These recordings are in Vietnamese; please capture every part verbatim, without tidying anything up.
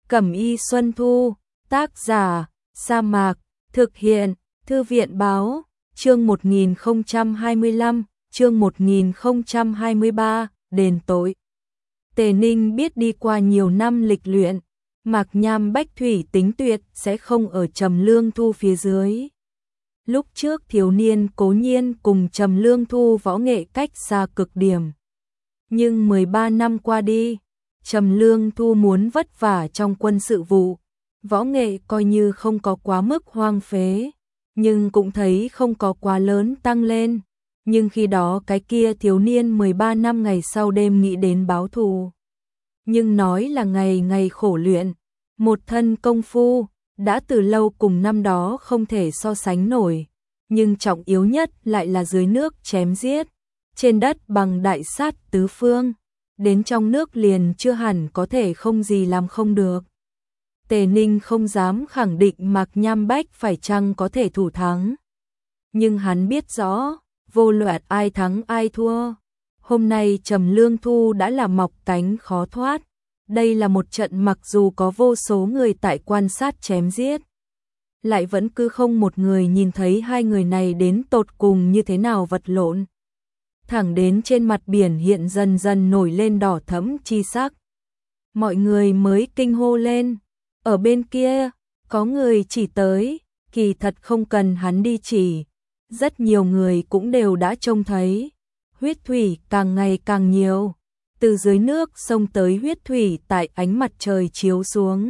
Cẩm y Xuân Thu, tác giả, Sa Mạc, thực hiện, Thư viện báo, chương một nghìn không trăm hai mươi lăm, chương một nghìn không trăm hai mươi ba, đền tội. Tề Ninh biết đi qua nhiều năm lịch luyện, Mạc Nham Bách thủy tính tuyệt sẽ không ở Trầm Lương Thu phía dưới. Lúc trước thiếu niên Cố Nhiên cùng Trầm Lương Thu võ nghệ cách xa cực điểm. Nhưng mười ba năm qua đi, Trầm Lương Thu muốn vất vả trong quân sự vụ, võ nghệ coi như không có quá mức hoang phế, nhưng cũng thấy không có quá lớn tăng lên. Nhưng khi đó cái kia thiếu niên mười ba năm ngày sau đêm nghĩ đến báo thù. Nhưng nói là ngày ngày khổ luyện, một thân công phu, đã từ lâu cùng năm đó không thể so sánh nổi. Nhưng trọng yếu nhất lại là dưới nước chém giết, trên đất bằng đại sát tứ phương, đến trong nước liền chưa hẳn có thể không gì làm không được. Tề Ninh không dám khẳng định Mạc Nham Bách phải chăng có thể thủ thắng. Nhưng hắn biết rõ, vô luận ai thắng ai thua, hôm nay Trầm Lương Thu đã là mọc cánh khó thoát. Đây là một trận mặc dù có vô số người tại quan sát chém giết, lại vẫn cứ không một người nhìn thấy hai người này đến tột cùng như thế nào vật lộn. Thẳng đến trên mặt biển hiện dần dần nổi lên đỏ thẫm chi sắc. Mọi người mới kinh hô lên, ở bên kia, có người chỉ tới, kỳ thật không cần hắn đi chỉ. Rất nhiều người cũng đều đã trông thấy, huyết thủy càng ngày càng nhiều. Từ dưới nước sông tới huyết thủy tại ánh mặt trời chiếu xuống.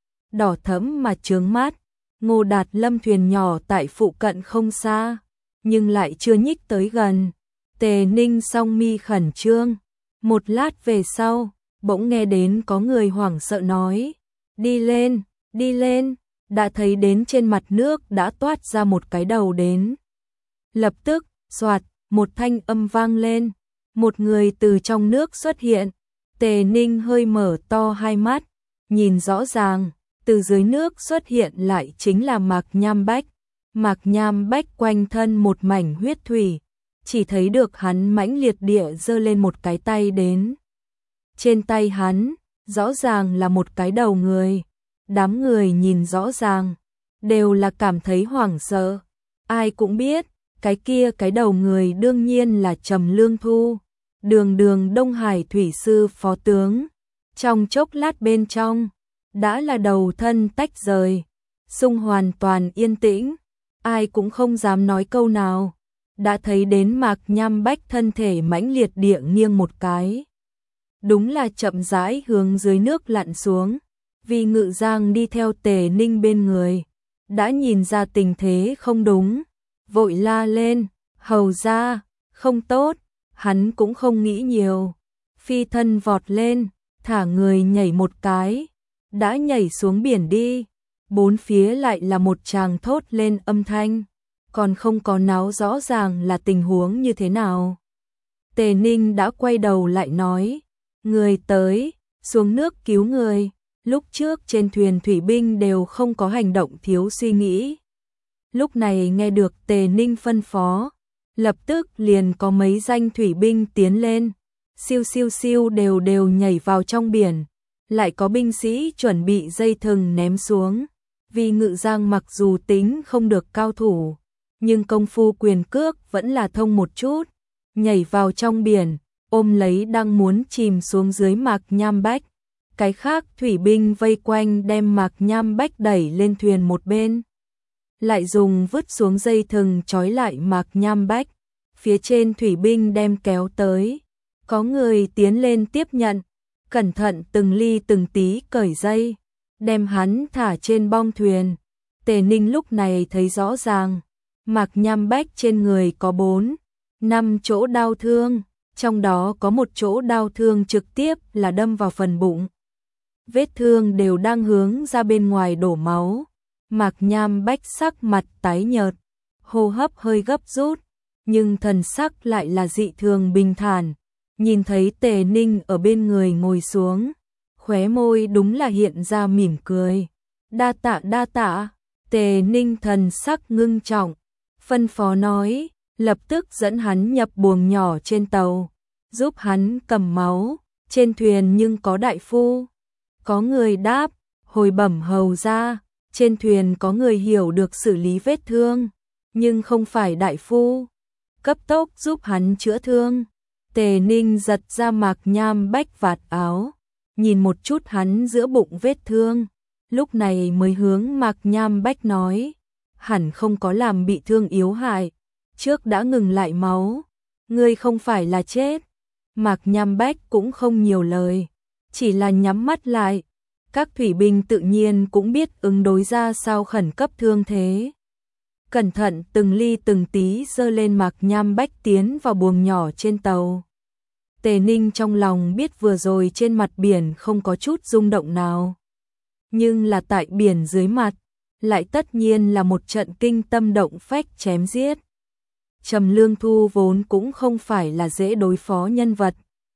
Đỏ thẫm mà chướng mắt, Ngô Đạt Lâm thuyền nhỏ tại phụ cận không xa, nhưng lại chưa nhích tới gần. Tề Ninh song mi khẩn trương. Một lát về sau, bỗng nghe đến có người hoảng sợ nói, đi lên, đi lên, đã thấy đến trên mặt nước đã toát ra một cái đầu đến. Lập tức, xoạt, một thanh âm vang lên. Một người từ trong nước xuất hiện, Tề Ninh hơi mở to hai mắt, nhìn rõ ràng, từ dưới nước xuất hiện lại chính là Mạc Nham Bách. Mạc Nham Bách quanh thân một mảnh huyết thủy, chỉ thấy được hắn mãnh liệt địa giơ lên một cái tay đến. Trên tay hắn, rõ ràng là một cái đầu người, đám người nhìn rõ ràng, đều là cảm thấy hoảng sợ. Ai cũng biết, cái kia cái đầu người đương nhiên là Trầm Lương Thu. Đường đường Đông Hải thủy sư phó tướng, trong chốc lát bên trong, đã là đầu thân tách rời, xung hoàn toàn yên tĩnh, ai cũng không dám nói câu nào, đã thấy đến Mạc Nham Bách thân thể mãnh liệt địa nghiêng một cái. Đúng là chậm rãi hướng dưới nước lặn xuống, vì Ngự Giang đi theo Tề Ninh bên người, đã nhìn ra tình thế không đúng, vội la lên, hầu ra, không tốt. Hắn cũng không nghĩ nhiều, phi thân vọt lên, thả người nhảy một cái, đã nhảy xuống biển đi. Bốn phía lại là một tràng thốt lên âm thanh, còn không có náo rõ ràng là tình huống như thế nào. Tề Ninh đã quay đầu lại nói, người tới, xuống nước cứu người. Lúc trước trên thuyền thủy binh đều không có hành động thiếu suy nghĩ. Lúc này nghe được Tề Ninh phân phó, lập tức liền có mấy danh thủy binh tiến lên, siêu siêu siêu đều đều nhảy vào trong biển, lại có binh sĩ chuẩn bị dây thừng ném xuống. Vì Ngự Giang mặc dù tính không được cao thủ, nhưng công phu quyền cước vẫn là thông một chút, nhảy vào trong biển, ôm lấy đang muốn chìm xuống dưới Mạc Nham Bách. Cái khác thủy binh vây quanh đem Mạc Nham Bách đẩy lên thuyền một bên, lại dùng vứt xuống dây thừng trói lại Mạc Nham Bách, phía trên thủy binh đem kéo tới, có người tiến lên tiếp nhận, cẩn thận từng ly từng tí cởi dây, đem hắn thả trên bong thuyền. Tề Ninh lúc này thấy rõ ràng, Mạc Nham Bách trên người có bốn, năm chỗ đau thương, trong đó có một chỗ đau thương trực tiếp là đâm vào phần bụng. Vết thương đều đang hướng ra bên ngoài đổ máu. Mạc Nham Bách sắc mặt tái nhợt, hô hấp hơi gấp rút, nhưng thần sắc lại là dị thường bình thản. Nhìn thấy Tề Ninh ở bên người ngồi xuống, khóe môi đúng là hiện ra mỉm cười. Đa tạ đa tạ. Tề Ninh thần sắc ngưng trọng, phân phó nói, lập tức dẫn hắn nhập buồng nhỏ trên tàu, giúp hắn cầm máu. Trên thuyền nhưng có đại phu. Có người đáp, hồi bẩm hầu ra, trên thuyền có người hiểu được xử lý vết thương, nhưng không phải đại phu, cấp tốc giúp hắn chữa thương. Tề Ninh giật ra Mạc Nham Bách vạt áo, nhìn một chút hắn giữa bụng vết thương, lúc này mới hướng Mạc Nham Bách nói, hẳn không có làm bị thương yếu hại, trước đã ngừng lại máu, ngươi không phải là chết. Mạc Nham Bách cũng không nhiều lời, chỉ là nhắm mắt lại. Các thủy binh tự nhiên cũng biết ứng đối ra sao khẩn cấp thương thế. Cẩn thận từng ly từng tí giơ lên Mạc Nham Bách tiến vào buồng nhỏ trên tàu. Tề Ninh trong lòng biết vừa rồi trên mặt biển không có chút rung động nào. Nhưng là tại biển dưới mặt, lại tất nhiên là một trận kinh tâm động phách chém giết. Trầm Lương Thu vốn cũng không phải là dễ đối phó nhân vật.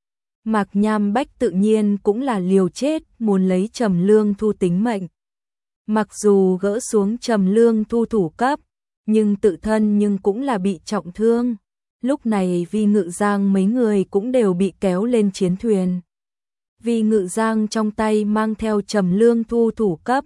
Mạc Nham Bách tự nhiên cũng là liều chết muốn lấy Trầm Lương Thu tính mệnh. Mặc dù gỡ xuống Trầm Lương Thu thủ cấp, nhưng tự thân nhưng cũng là bị trọng thương. Lúc này Vi Ngự Giang mấy người cũng đều bị kéo lên chiến thuyền. Vi Ngự Giang trong tay mang theo Trầm Lương Thu thủ cấp,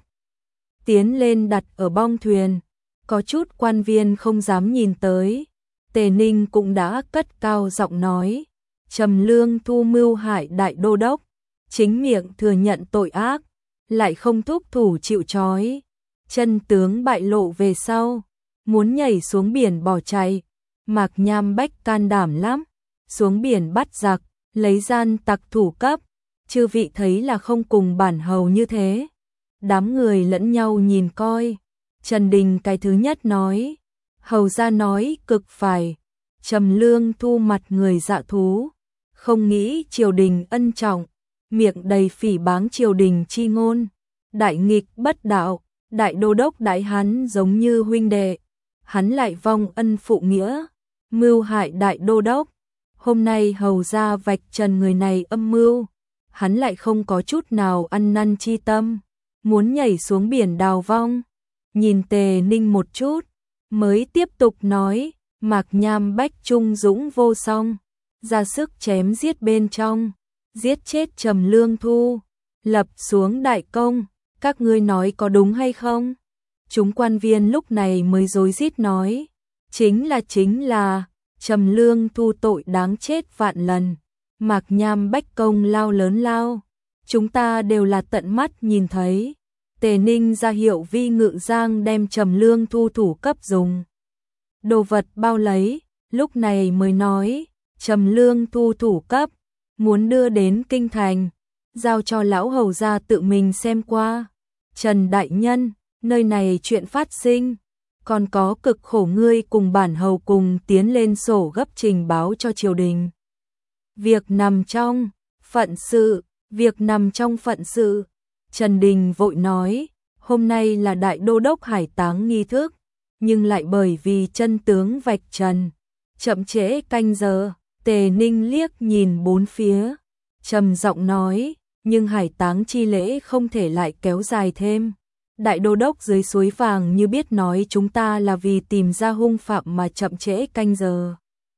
tiến lên đặt ở bong thuyền, có chút quan viên không dám nhìn tới. Tề Ninh cũng đã cất cao giọng nói, Trầm Lương Thu mưu hại đại đô đốc, chính miệng thừa nhận tội ác, lại không thúc thủ chịu trói, chân tướng bại lộ về sau, muốn nhảy xuống biển bỏ chạy. Mạc Nham Bách can đảm lắm, xuống biển bắt giặc, lấy gian tặc thủ cấp, chư vị thấy là không cùng bản hầu như thế. Đám người lẫn nhau nhìn coi. Trần Đình cái thứ nhất nói, hầu ra nói cực phải. Trầm Lương Thu mặt người dạ thú, không nghĩ triều đình ân trọng, miệng đầy phỉ báng triều đình chi ngôn, đại nghịch bất đạo, đại đô đốc đại hắn giống như huynh đệ, hắn lại vong ân phụ nghĩa, mưu hại đại đô đốc. Hôm nay hầu ra vạch trần người này âm mưu, hắn lại không có chút nào ăn năn chi tâm, muốn nhảy xuống biển đào vong. Nhìn Tề Ninh một chút, mới tiếp tục nói, Mạc Nham Bách trung dũng vô song, ra sức chém giết bên trong, giết chết Trầm Lương Thu, lập xuống đại công, các ngươi nói có đúng hay không? Chúng quan viên lúc này mới rối rít nói, chính là chính là, Trầm Lương Thu tội đáng chết vạn lần, Mạc Nham Bách công lao lớn lao, chúng ta đều là tận mắt nhìn thấy. Tề Ninh ra hiệu Vi Ngự Giang đem Trầm Lương Thu thủ cấp dùng đồ vật bao lấy, lúc này mới nói, Trầm Lương Thu thủ cấp, muốn đưa đến kinh thành, giao cho lão hầu gia tự mình xem qua. Trần đại nhân, nơi này chuyện phát sinh, còn có cực khổ ngươi cùng bản hầu cùng tiến lên sổ gấp trình báo cho triều đình. Việc nằm trong phận sự, việc nằm trong phận sự. Trần Đình vội nói, hôm nay là đại đô đốc hải táng nghi thức, nhưng lại bởi vì chân tướng vạch trần, chậm trễ canh giờ. Tề Ninh liếc nhìn bốn phía, trầm giọng nói, nhưng hải táng chi lễ không thể lại kéo dài thêm. Đại đô đốc dưới suối vàng như biết nói chúng ta là vì tìm ra hung phạm mà chậm trễ canh giờ.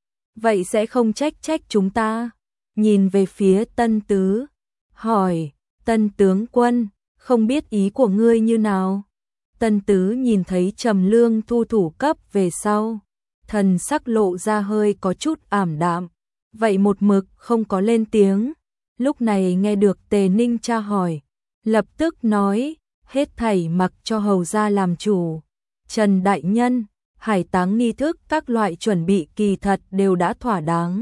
Vậy sẽ không trách trách chúng ta. Nhìn về phía Tân Tứ, hỏi, Tân tướng quân, không biết ý của ngươi như nào? Tân Tứ nhìn thấy Trầm Lương Thu thủ cấp về sau, thần sắc lộ ra hơi có chút ảm đạm, vậy một mực không có lên tiếng. Lúc này nghe được Tề Ninh tra hỏi, lập tức nói, hết thảy mặc cho hầu gia làm chủ. Trần đại nhân, hải táng nghi thức các loại chuẩn bị kỳ thật đều đã thỏa đáng.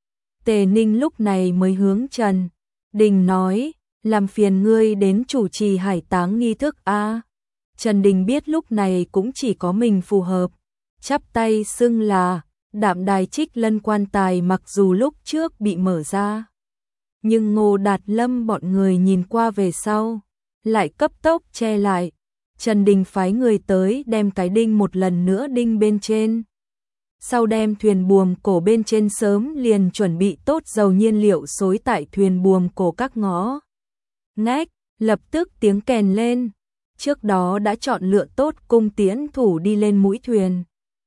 Tề Ninh lúc này mới hướng Trần Đình nói, làm phiền ngươi đến chủ trì hải táng nghi thức a. Trần Đình biết lúc này cũng chỉ có mình phù hợp, chắp tay xưng là, Đạm Đài Trích Lân quan tài mặc dù lúc trước bị mở ra, nhưng Ngô Đạt Lâm bọn người nhìn qua về sau, lại cấp tốc che lại. Trần Đình phái người tới đem cái đinh một lần nữa đinh bên trên. Sau đem thuyền buồm cổ bên trên sớm liền chuẩn bị tốt dầu nhiên liệu xối tại thuyền buồm cổ các ngõ ngách, lập tức tiếng kèn lên. Trước đó đã chọn lựa tốt cung tiễn thủ đi lên mũi thuyền,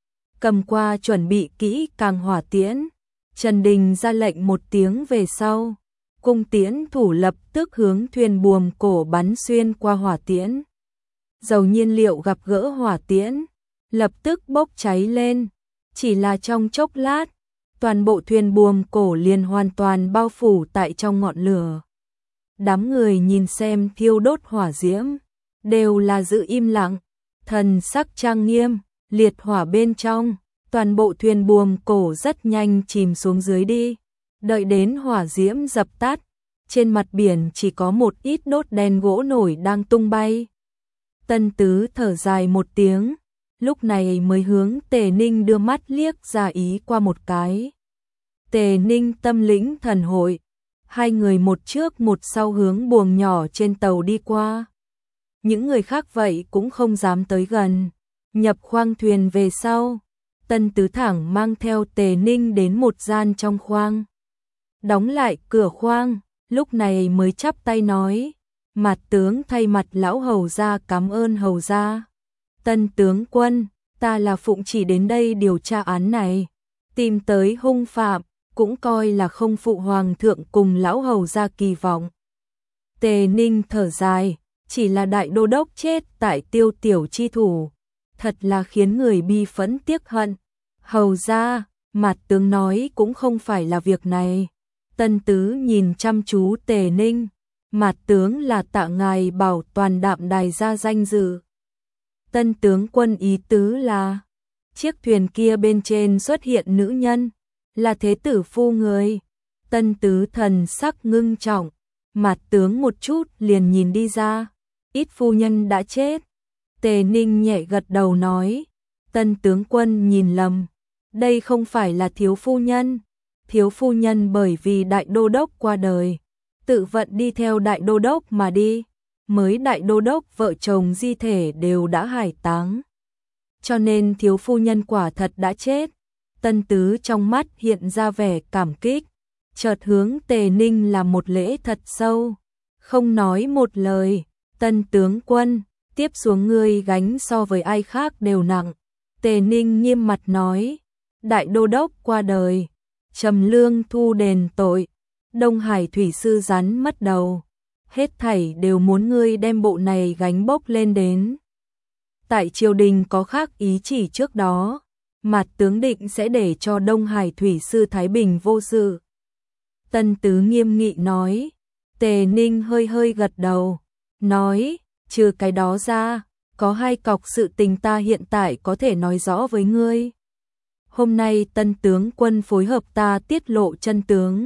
cầm qua chuẩn bị kỹ càng hỏa tiễn. Trần Đình ra lệnh một tiếng về sau, cung tiễn thủ lập tức hướng thuyền buồm cổ bắn xuyên qua hỏa tiễn. Dầu nhiên liệu gặp gỡ hỏa tiễn, lập tức bốc cháy lên, chỉ là trong chốc lát, toàn bộ thuyền buồm cổ liền hoàn toàn bao phủ tại trong ngọn lửa. Đám người nhìn xem thiêu đốt hỏa diễm, đều là giữ im lặng, thần sắc trang nghiêm, liệt hỏa bên trong, toàn bộ thuyền buồm cổ rất nhanh chìm xuống dưới đi. Đợi đến hỏa diễm dập tắt, trên mặt biển chỉ có một ít đốt đèn gỗ nổi đang tung bay. Tân Tứ thở dài một tiếng, lúc này mới hướng Tề Ninh đưa mắt liếc ra ý qua một cái. Tề Ninh tâm lĩnh thần hội, hai người một trước một sau hướng buồng nhỏ trên tàu đi qua. Những người khác vậy cũng không dám tới gần. Nhập khoang thuyền về sau, Tân Tứ thẳng mang theo Tề Ninh đến một gian trong khoang. Đóng lại cửa khoang, lúc này mới chắp tay nói, Mạt tướng thay mặt lão hầu gia cảm ơn hầu gia. Tân tướng quân, ta là phụng chỉ đến đây điều tra án này, tìm tới hung phạm, cũng coi là không phụ hoàng thượng cùng lão hầu gia kỳ vọng. Tề Ninh thở dài, chỉ là đại đô đốc chết tại Tiêu Tiểu chi thủ, thật là khiến người bi phẫn tiếc hận. Hầu gia, Mạt tướng nói cũng không phải là việc này. Tân Tứ nhìn chăm chú Tề Ninh, Mạt tướng là tạ ngài bảo toàn Đạm Đài gia danh dự. Tân tướng quân ý tứ là, chiếc thuyền kia bên trên xuất hiện nữ nhân, là thế tử phu người. Tân Tứ thần sắc ngưng trọng, Mạt tướng một chút liền nhìn đi ra, ít phu nhân đã chết. Tề Ninh nhẹ gật đầu nói, Tân tướng quân nhìn lầm, đây không phải là thiếu phu nhân. Thiếu phu nhân bởi vì đại đô đốc qua đời, tự vận đi theo đại đô đốc mà đi, mới đại đô đốc vợ chồng di thể đều đã hải táng. Cho nên thiếu phu nhân quả thật đã chết. Tân Tứ trong mắt hiện ra vẻ cảm kích, chợt hướng Tề Ninh làm một lễ thật sâu, không nói một lời. Tân tướng quân, tiếp xuống ngươi gánh so với ai khác đều nặng. Tề Ninh nghiêm mặt nói, đại đô đốc qua đời, Trầm Lương thu đền tội, Đông Hải thủy sư rắn mất đầu, hết thảy đều muốn ngươi đem bộ này gánh bốc lên đến. Tại triều đình có khác ý chỉ trước đó, Mạt tướng định sẽ để cho Đông Hải thủy sư thái bình vô sự. Tân Tứ nghiêm nghị nói. Tề Ninh hơi hơi gật đầu, nói, trừ cái đó ra, có hai cọc sự tình ta hiện tại có thể nói rõ với ngươi. Hôm nay Tân tướng quân phối hợp ta tiết lộ chân tướng,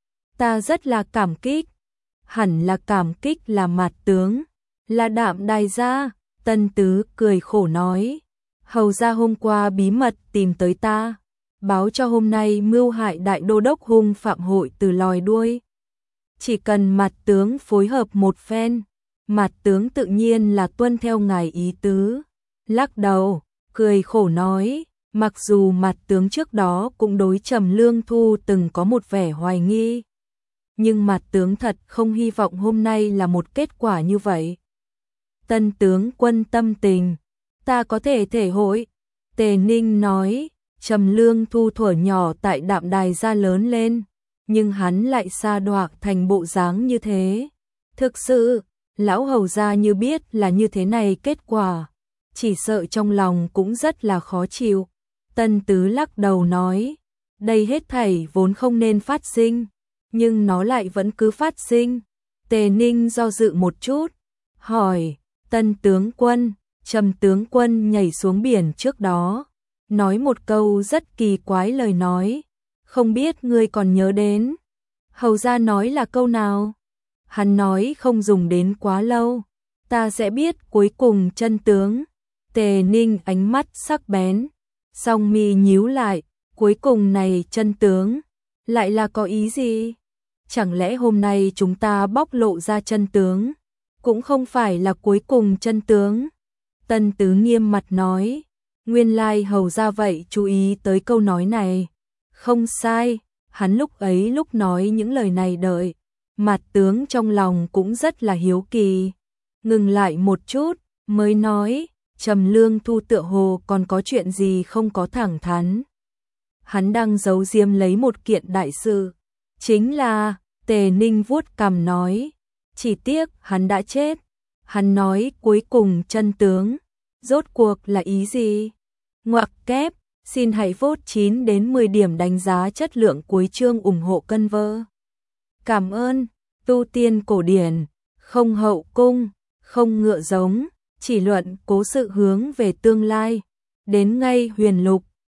ta rất là cảm kích. Hẳn là cảm kích là Mạt tướng, là Đạm Đài gia. Tân Tứ cười khổ nói, hầu gia hôm qua bí mật tìm tới ta, báo cho hôm nay mưu hại đại đô đốc hung phạm hội từ lòi đuôi. Chỉ cần Mạt tướng phối hợp một phen, Mạt tướng tự nhiên là tuân theo ngài ý tứ. Lắc đầu, cười khổ nói, mặc dù Mạt tướng trước đó cũng đối Trầm Lương Thu từng có một vẻ hoài nghi, nhưng Mạt tướng thật không hy vọng hôm nay là một kết quả như vậy. Tân tướng quân tâm tình, ta có thể thể hội. Tề Ninh nói, Trầm Lương Thu thuở nhỏ tại Đạm Đài gia lớn lên, nhưng hắn lại sa đọa thành bộ dáng như thế. Thực sự, lão hầu gia như biết là như thế này kết quả, chỉ sợ trong lòng cũng rất là khó chịu. Tân Tứ lắc đầu nói, đây hết thảy vốn không nên phát sinh, nhưng nó lại vẫn cứ phát sinh. Tề Ninh do dự một chút, hỏi, Tân tướng quân, Trầm tướng quân nhảy xuống biển trước đó, nói một câu rất kỳ quái lời nói, không biết ngươi còn nhớ đến. Hầu gia nói là câu nào? Hắn nói không dùng đến quá lâu, ta sẽ biết cuối cùng chân tướng. Tề Ninh ánh mắt sắc bén, song mi nhíu lại, cuối cùng này chân tướng, lại là có ý gì? Chẳng lẽ hôm nay chúng ta bóc lộ ra chân tướng, cũng không phải là cuối cùng chân tướng? Tân Tứ nghiêm mặt nói, nguyên lai hầu gia vậy chú ý tới câu nói này. Không sai, hắn lúc ấy lúc nói những lời này đợi, Mạt tướng trong lòng cũng rất là hiếu kỳ. Ngừng lại một chút, mới nói, Trầm Lương Thu tựa hồ còn có chuyện gì không có thẳng thắn. Hắn đang giấu diếm lấy một kiện đại sự, chính là, Tề Ninh vuốt cằm nói, chỉ tiếc hắn đã chết. Hắn nói cuối cùng chân tướng, rốt cuộc là ý gì? Ngoặc kép, xin hãy vote chín đến mười điểm đánh giá chất lượng cuối chương ủng hộ cân vơ. Cảm ơn, tu tiên cổ điển, không hậu cung, không ngựa giống, chỉ luận cố sự hướng về tương lai. Đến ngay huyền lục,